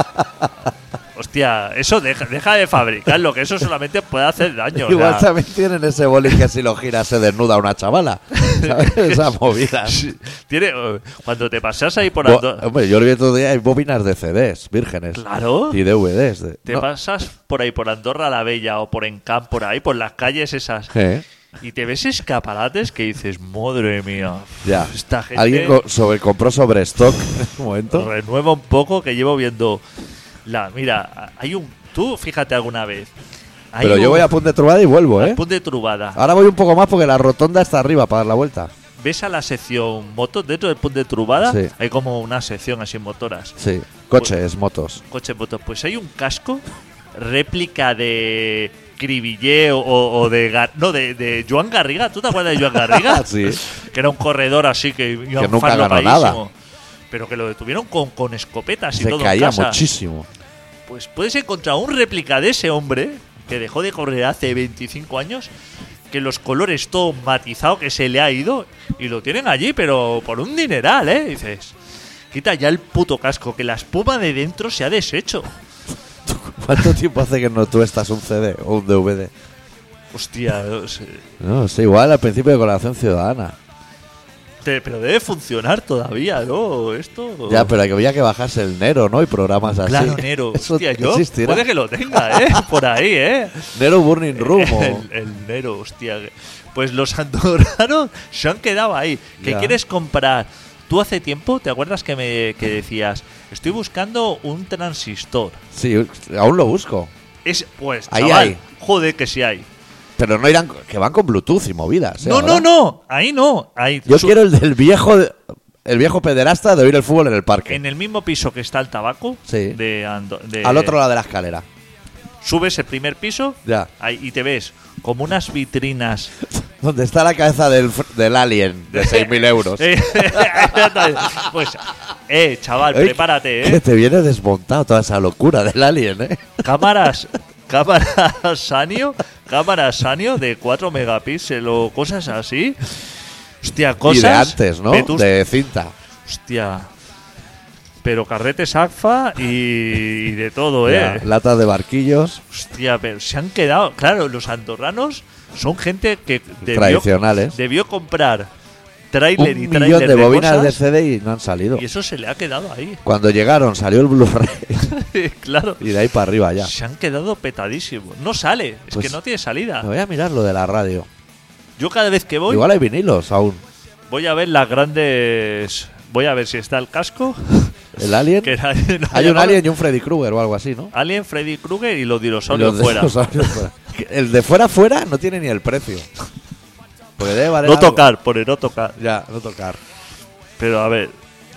Hostia, eso deja, deja de fabricarlo, que eso solamente puede hacer daño. o Igual sea. también tienen ese boli que si lo giras se desnuda una chavala. ¿Sabes? Esa movida. Sí, tiene, eh, cuando te pasas ahí por Bo- Andorra, hombre, yo lo vi otro día, hay bobinas de C Ds vírgenes. claro, Y D V Ds. de- te no. pasas por ahí por Andorra la Bella o por Encamp, por ahí, por las calles esas, ¿Eh? y te ves escaparates que dices, madre mía, Ya. esta gente Alguien co- sobre, compró sobre stock en un momento. renueva un poco que llevo viendo la, mira, hay un, tú fíjate alguna vez, hay Pero yo un- voy a Punt de Trobada y vuelvo, al ¿eh? punto de Trubada, Ahora voy un poco más porque la rotonda está arriba para dar la vuelta. ves a la sección motos dentro del punto de Trubada, Sí. hay como una sección así en motoras, Sí. Coches, motos. coche motos, pues hay un casco réplica de Cribillé o, o de Gar- no de, de Joan Garriga. ¿Tú te acuerdas de Joan Garriga? Sí. Que era un corredor así que iba Que un nunca ganó farlopadísimo. nada. Pero que lo detuvieron con, con escopetas y Se todo en caía casa. muchísimo. Pues puedes encontrar un réplica de ese hombre que dejó de correr hace veinticinco años, que los colores todo matizado que se le ha ido y lo tienen allí, pero por un dineral, ¿eh? Dices, quita ya el puto casco, que la espuma de dentro se ha deshecho. ¿Cuánto tiempo hace que no tú estás un C D o un D V D? Hostia, no sé. No, es igual al principio de Colaboración Ciudadana. Te- pero debe funcionar todavía, ¿no? Esto. Ya, pero había que bajarse el Nero, ¿no? Y programas así. Claro, Nero. Eso Hostia, yo. existirá. Puede que lo tenga, ¿eh? Por ahí, ¿eh? Nero Burning Room. o- El, el Nero, hostia. Pues los andorranos se han quedado ahí. ¿Qué Ya. quieres comprar? Tú hace tiempo, ¿te acuerdas que me que decías? Estoy buscando un transistor. Sí, aún lo busco. Es, pues, Ahí chaval, hay. joder que sí hay. Pero no irán, que van con Bluetooth y movidas. ¿eh? No, ahora. no, no. Ahí no. Ahí. Yo su- quiero el del viejo. de- el viejo pederasta de oír el fútbol en el parque. En el mismo piso que está el tabaco, Sí. de, Ando- de- Al otro lado de la escalera. subes el primer piso Ya. ahí, y te ves como unas vitrinas. Donde está la cabeza del, fr- del alien de seis mil euros. Eh, pues, eh, chaval, Ey, prepárate, Que eh. te viene desmontado toda esa locura del alien, ¿eh? Cámaras, cámaras Sanio, cámaras Sanio de cuatro megapíxeles o cosas así. Hostia, cosas. y de antes, ¿no? vetus- De cinta. Hostia. Pero carretes Agfa y, y de todo, Ya, eh. latas de barquillos Hostia, pero se han quedado. Claro, los andorranos son gente que debió, tradicionales. debió comprar tráiler y Un tráiler millón de bobinas de cosas, C D y no han salido. y eso se le ha quedado ahí. Cuando llegaron salió el Blu-ray Claro. y de ahí para arriba ya. Se han quedado petadísimos. No sale, es Pues- que no tiene salida. Me voy a mirar lo de la radio. Yo cada vez que voy, Igual hay vinilos aún. voy a ver las grandes. Voy a ver si está el casco. El alien. Que era- no Hay un llamaba- alien y un Freddy Krueger o algo así, ¿no? Alien, Freddy Krueger y los Y dinosaurios los de- fuera. dinosaurios fuera. El de fuera fuera no tiene ni el precio. Porque debe valer No algo. tocar, pone no tocar. Ya, no tocar. Pero a ver,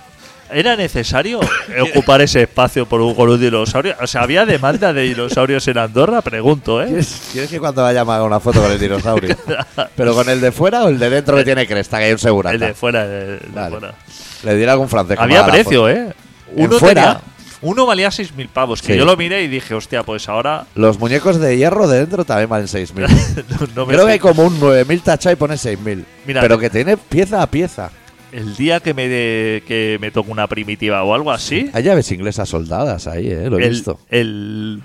¿era necesario ocupar ese espacio por un, con un dinosaurio? O sea, ¿había demanda de dinosaurios en Andorra? Pregunto, ¿eh? ¿Quieres, quieres que cuando vaya me haga una foto con el dinosaurio? ¿Pero con el de fuera o el de dentro que tiene cresta, que hay un segurata? El de fuera, el de Vale. fuera. Le diré a algún francés. que me Había haga la precio, foto. ¿eh? ¿En Uno, fuera? tenía- uno valía seis mil pavos, que Sí. yo lo miré y dije, hostia, pues ahora Los muñecos de hierro de dentro también valen seis mil. no, no me Creo que hay fío. como un nueve mil tachado y pone seis mil. Mira, Pero que tiene pieza a pieza. El día que me de, que me toque una primitiva o algo así, Hay llaves inglesas soldadas ahí, ¿eh? Lo he el, visto. el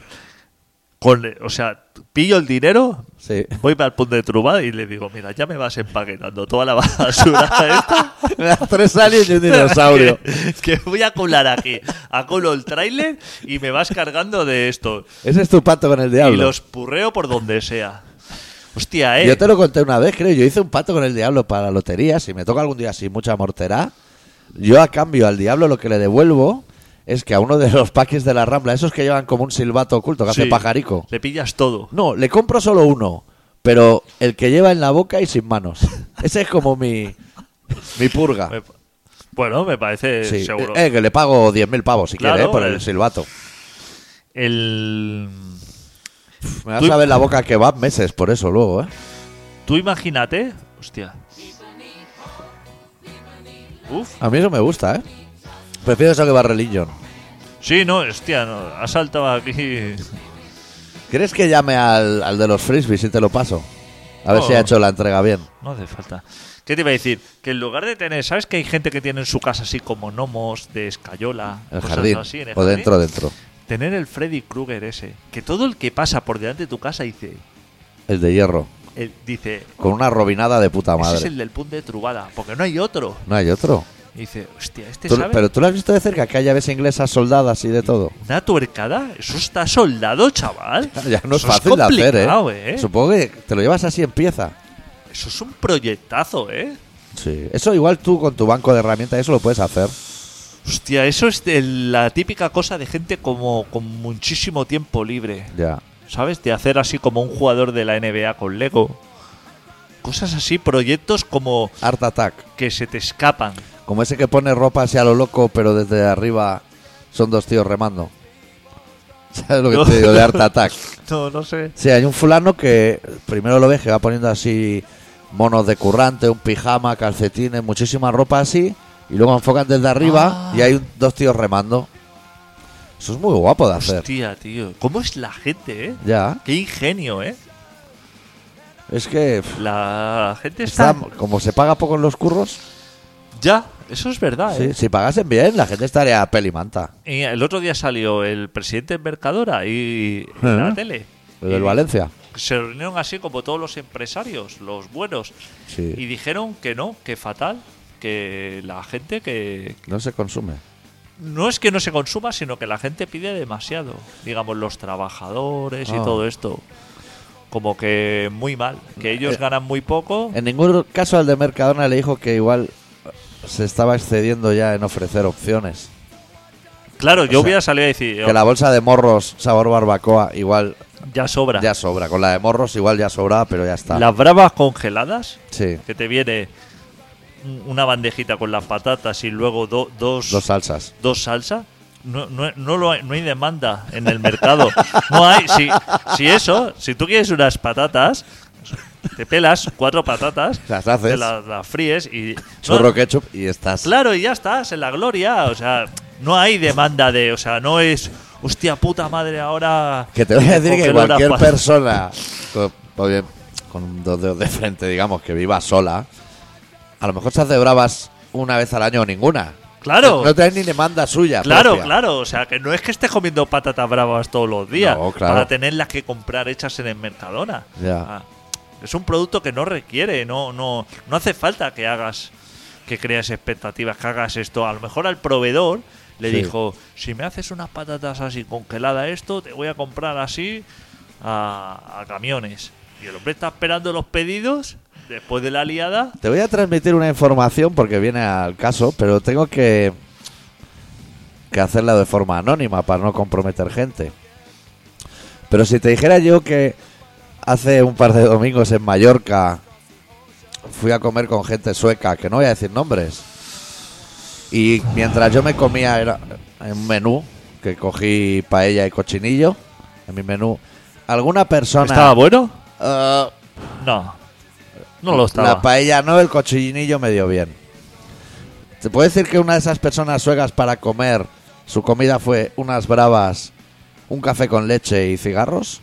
con, o sea, pillo el dinero, Sí. voy para el punto de trubada y le digo, mira, ya me vas empaquetando toda la basura esta. Me das tres aliens y un dinosaurio. que, que voy a colar aquí. Acolo el tráiler y me vas cargando de esto. Ese es tu pacto con el diablo. Y los purreo por donde sea. Hostia, eh. Yo te lo conté una vez, creo. Yo hice un pacto con el diablo para la lotería. Si me toca algún día así mucha mortera, yo a cambio al diablo lo que le devuelvo es que a uno de los paquis de la Rambla, esos que llevan como un silbato oculto que Sí, hace pajarico, Le pillas todo. no, le compro solo uno, pero el que lleva en la boca y sin manos. Ese es como mi, mi purga. Me- bueno, me parece Sí. seguro. Eh, que le pago diez mil pavos si Claro, quiere, eh, por eh. el silbato. El. Me vas Tú- a ver la boca que va meses por eso luego, ¿eh? Tú imagínate. Hostia. Uf. A mí eso me gusta, ¿eh? Prefiero eso que va Religion. Sí, no, hostia, no. Ha saltado aquí. ¿Quieres que llame al, al de los frisbees y te lo paso? A ver Oh. si ha hecho la entrega bien. No hace falta. ¿Qué te iba a decir? Que en lugar de tener. ¿Sabes que hay gente que tiene en su casa así como gnomos de escayola? El cosas jardín. así en el O jardín? dentro, dentro. Tener el Freddy Krueger ese. Que todo el que pasa por delante de tu casa dice. El de hierro. el- dice. Con una robinada de puta Ese madre. es el del punto de Trubada. Porque no hay otro. No hay otro. Y dice, hostia, este Tú- sabe. pero tú lo has visto de cerca, que hay llaves inglesas soldadas y de todo. Una tuercada. Eso está soldado, chaval. Ya no es Eso es fácil de hacer, complicado, ¿eh? ¿eh? Supongo que te lo llevas así en pieza. Eso es un proyectazo, ¿eh? Sí. Eso igual tú con tu banco de herramientas, eso lo puedes hacer. Hostia, eso es de la típica cosa de gente como con muchísimo tiempo libre. Ya. ¿Sabes? De hacer así como un jugador de la N B A con Lego. Cosas así, proyectos como Art Attack. que se te escapan. Como ese que pone ropa así a lo loco, pero desde arriba son dos tíos remando. ¿Sabes lo que No. te digo de Art Attack? No, no sé. Sí, hay un fulano que primero lo ves que va poniendo así monos de currante, un pijama, calcetines, muchísima ropa así, y luego enfocan desde arriba Ah. y hay un- dos tíos remando. Eso es muy guapo de hacer. Hostia, tío. ¿Cómo es la gente, eh? Ya, Qué ingenio, eh. es que pff, La gente está... está, como se paga poco en los curros, Ya, eso es verdad, sí, eh. si pagasen bien, la gente estaría pelimanta. Y el otro día salió el presidente en Mercadora y en ¿Eh? la tele. Lo del Y Valencia. Se reunieron así como todos los empresarios, los buenos, Sí, y dijeron que no, que fatal, que la gente que... no se consume. No es que no se consuma, sino que la gente pide demasiado. Digamos, los trabajadores y Ah. todo esto. Como que muy mal, que ellos Eh, ganan muy poco. En ningún caso al de Mercadona le dijo que igual se estaba excediendo ya en ofrecer opciones. Claro, yo sea, hubiera salido a decir, Que la bolsa de morros sabor barbacoa igual ya sobra. ya sobra. Con la de morros igual ya sobra, pero ya está. Las bravas congeladas, Sí. que te viene un- una bandejita con las patatas y luego do- dos, Dos salsas. dos salsas, no, no, no, lo hay, no hay demanda en el mercado. No hay. Si, si eso, si tú quieres unas patatas, te pelas cuatro patatas, Las haces. te las, las fríes y. Churro no, ketchup y estás. claro, y ya estás en la gloria. O sea, no hay demanda de. O sea, no es. Hostia puta madre, ahora. Que te voy a decir que congelo las cualquier patatas. persona con, o bien, con dos dedos de frente, digamos, que viva sola, a lo mejor se hace bravas una vez al año o ninguna. Claro. No traes ni demanda suya. Claro, propia. claro, o sea, que no es que estés comiendo patatas bravas todos los días No, claro. para tenerlas que comprar hechas en el Mercadona. Ya. Ah, es un producto que no requiere, no, no, no hace falta que hagas, que creas expectativas, que hagas esto. A lo mejor al proveedor le Sí. dijo, si me haces unas patatas así congeladas esto, te voy a comprar así a, a camiones. Y el hombre está esperando los pedidos después de la liada. Te voy a transmitir una información porque viene al caso, pero tengo que, que hacerla de forma anónima para no comprometer gente. Pero si te dijera yo que hace un par de domingos en Mallorca fui a comer con gente sueca, que no voy a decir nombres, y mientras yo me comía era en un menú, que cogí paella y cochinillo, en mi menú, alguna persona... ¿Estaba bueno? eh, No, no lo estaba. La paella no, el cochinillo medio bien. ¿Te puedo decir que una de esas personas suecas para comer, su comida fue unas bravas, un café con leche y cigarros?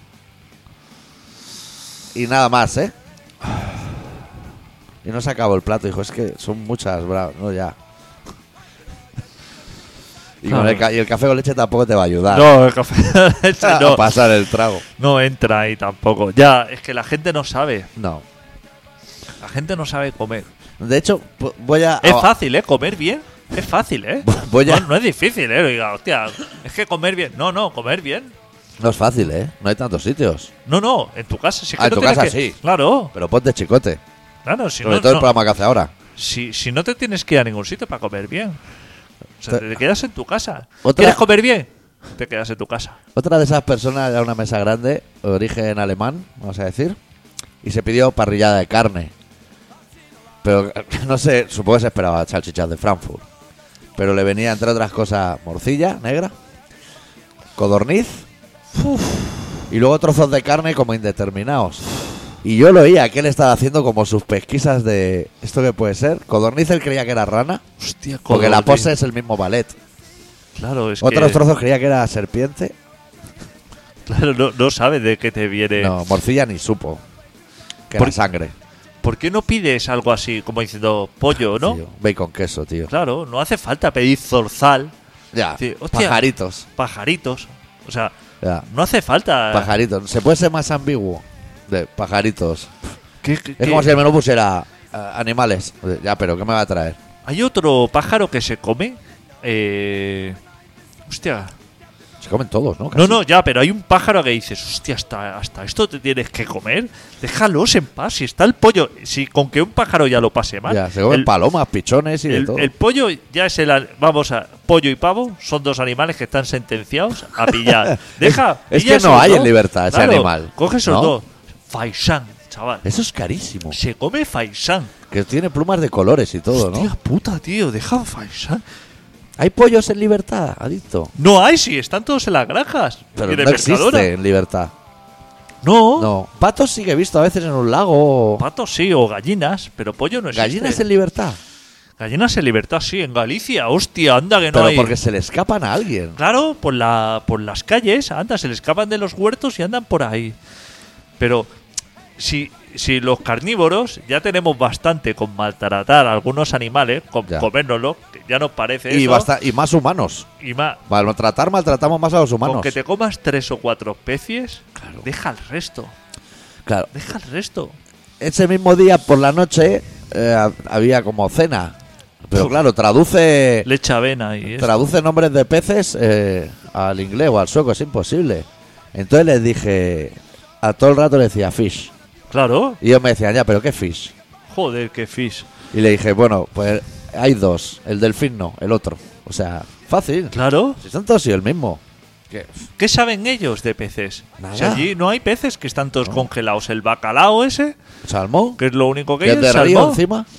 Y nada más, ¿eh? Y no se acabó el plato. Dijo, es que son muchas bravas. No, ya. Y, con el, ca- y el café con leche tampoco te va a ayudar No, el café a no, pasar el trago. no entra ahí tampoco. Ya, es que la gente no sabe. No. La gente no sabe comer. De hecho, pu- voy a... Es fácil, ¿eh? Comer bien. Es fácil, ¿eh? Voy a- No, no es difícil, ¿eh? Diga, hostia, es que comer bien. No, no, comer bien. No es fácil, ¿eh? No hay tantos sitios. No, no, en tu casa. Si es que Ah, en no tu tienes casa que- sí. Claro, Pero ponte chicote. claro. Si Sobre no, todo el no- programa que hace ahora. si, si no te tienes que ir a ningún sitio para comer bien. O sea, Te- te quedas en tu casa. Otra- ¿Quieres comer bien? Te quedas en tu casa. Otra de esas personas era una mesa grande, de origen alemán, vamos a decir, y se pidió parrillada de carne. Pero no sé, supongo que se esperaba salchichas de Frankfurt. Pero le venía, entre otras cosas, morcilla negra, codorniz y luego trozos de carne como indeterminados. Y yo lo oía que él estaba haciendo como sus pesquisas de ¿esto qué puede ser? Codorniz él creía que era rana, Hostia, porque la codorniz. pose es el mismo ballet. Claro, es Otros que. trozos creía que era serpiente. Claro, no, no sabes de qué te viene. No, morcilla ni supo. Que Por- era sangre. ¿Por qué no pides algo así, como diciendo pollo, no? Tío, bacon queso, tío. Claro, no hace falta pedir zorzal, Ya, Sí, hostia. pajaritos. pajaritos. O sea, Ya, no hace falta. pajaritos. ¿Se puede ser más ambiguo? De pajaritos. ¿Qué- qué- Es qué- como si el menú pusiera eh, animales. Ya, pero ¿qué me va a traer? Hay otro pájaro que se come. Eh... Hostia. Se comen todos, ¿no? No, Casi. no, ya, pero hay un pájaro que dices, hostia, hasta, hasta esto te tienes que comer. Déjalos en paz. Si está el pollo, si con que un pájaro ya lo pase mal. Ya, se comen el, palomas, pichones y de el- todo. el pollo ya es el. an- Vamos a. Pollo y pavo son dos animales que están sentenciados a pillar. Deja. Es- es pilla que no esos hay en dos. libertad ese Claro, animal, Coge esos ¿no? dos. Faisán, chaval. Eso es carísimo. Se come faisán. Que tiene plumas de colores y todo, Hostia ¿no? puta, tío, deja faisán. ¿Hay pollos en libertad, adicto? No hay, sí, están todos en las granjas. Pero Y en el no Mercadona. existe en libertad. No. No. Patos sí que he visto a veces en un lago. Patos sí, o gallinas, pero pollo no existe. Gallinas en libertad. Gallinas en libertad, sí, en Galicia. Hostia, anda que no Pero hay. porque se le escapan a alguien. Claro, por, la, por las calles, anda, se le escapan de los huertos y andan por ahí. Pero si, si los carnívoros ya tenemos bastante con maltratar a algunos animales, con Ya. comérnoslo, que ya nos parece Y, eso, basta- y más humanos. y más, Maltratar, maltratamos más a los humanos. con que te comas tres o cuatro especies, deja el resto, Claro. deja el resto. Ese mismo día por la noche eh, ha- había como cena. Pero claro, traduce Leche avena y eso. traduce nombres de peces eh, al inglés o al sueco, es imposible. Entonces les dije, a todo el rato le decía fish. Claro, Y ellos me decían, ya, pero ¿qué fish? joder, qué fish. Y le dije, bueno, pues hay dos. El delfín no, el otro. O sea, fácil. Claro. Si son todos y el mismo. ¿Qué? ¿Qué saben ellos de peces? Nada. Si allí no hay peces que están todos congelados. El bacalao ese, ¿Salmón? que es lo único que ¿Y hay, el el de río salmón. encima?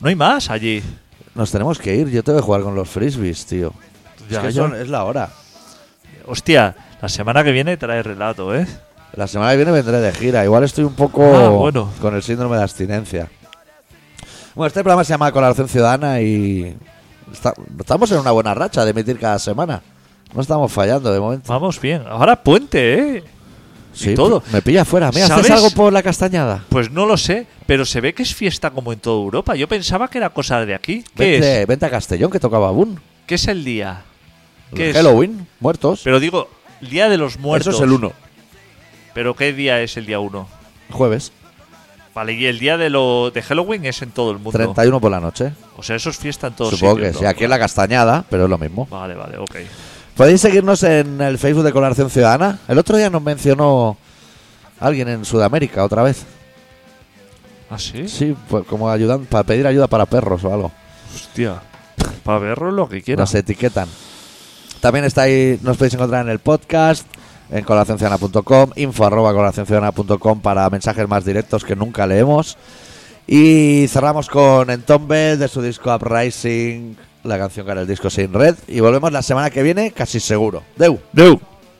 No hay más allí. Nos tenemos que ir. Yo tengo que jugar con los frisbees, tío. Ya, es que ya. son- es la hora. Hostia, la semana que viene trae relato, ¿eh? La semana que viene vendré de gira. Igual estoy un poco Ah, bueno. con el síndrome de abstinencia. Bueno, este programa se llama Colaboración Ciudadana y está- estamos en una buena racha de emitir cada semana. No estamos fallando de momento. Vamos bien. Ahora puente, ¿eh? Sí, todo. Me pilla fuera. Mira, ¿haces ¿Sabes? algo por la Castañada? Pues no lo sé, pero se ve que es fiesta como en toda Europa. Yo pensaba que era cosa de aquí. ¿Qué Vente, es? vente a Castellón, que toca Babún. ¿Qué es el día? ¿Qué El es? Halloween, muertos. Pero digo, el día de los muertos. Eso es el uno. ¿Pero qué día es el día uno? Jueves, Vale, y el día de lo de Halloween es en todo el mundo. treinta y uno por la noche. O sea, eso es fiesta en todos Supongo sitios, que sí. ¿no? Aquí en la Castañada, pero es lo mismo. Vale, vale, ok. Podéis seguirnos en el Facebook de Colaboración Ciudadana. El otro día nos mencionó alguien en Sudamérica otra vez. ¿Ah, sí? Sí, pues como ayudan para pedir ayuda para perros o algo. Hostia. Para verlo lo que quiera. Nos etiquetan. También está ahí, nos podéis encontrar en el podcast, en colaboración ciudadana punto com, info arroba colaboración ciudadana punto com para mensajes más directos que nunca leemos. Y cerramos con Entombe de su disco Uprising, la canción que era el disco Sin Red. Y volvemos la semana que viene, casi seguro. Deu. Deu.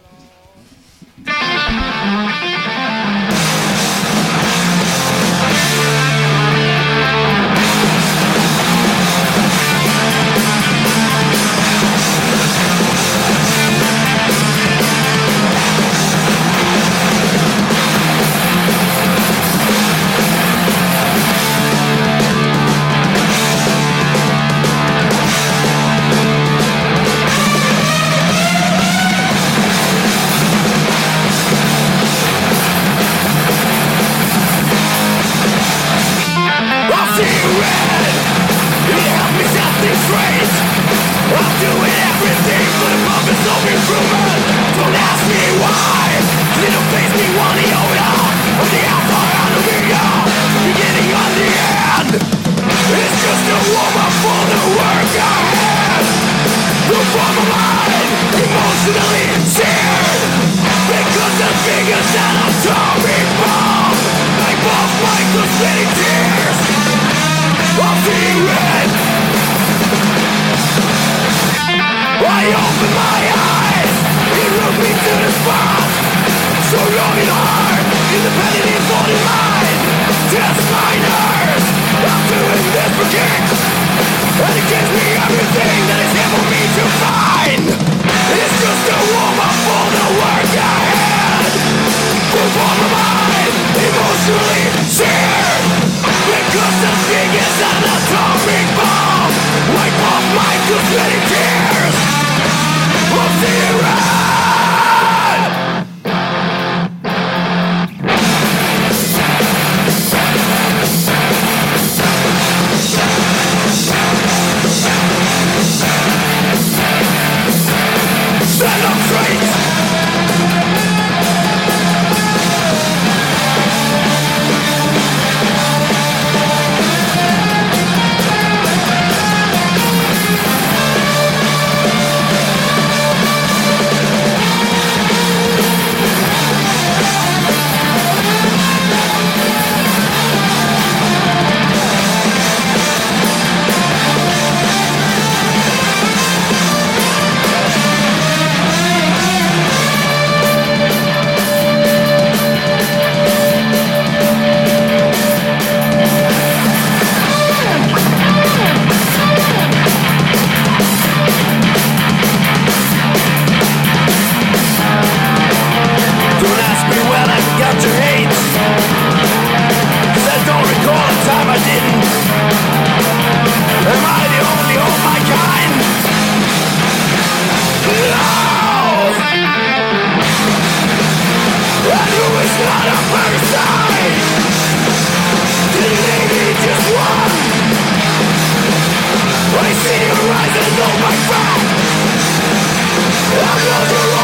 I'll see you red. You help me set things straight. I'm doing everything for the purpose of improvement. Don't ask me why. You don't face me one iota of the alpha and omega, beginning on the end. It's just a warm-up for the work ahead. The form of mind, emotionally seared, because the biggest and atomic bomb, I bought Michael's sweaty tears. I'm seeing red. I open my eyes. It took me to the spot. So young and hard, independent in body mind. Test my nerves. I'm doing this for kicks. And it gives me everything that is here for me to find. It's just a warm-up for the work ahead. The form of mind, emotionally seared. Because the thing is an atomic bomb. Wipe off my cosmetic tears. Of zero. Stand up straight. Don't ask me when I got your hate, 'cause I don't recall a time I didn't. Am I the only of my kind? No! And who is not a parasite? Did it maybe just one? I see your eyes and know my back. I'm not your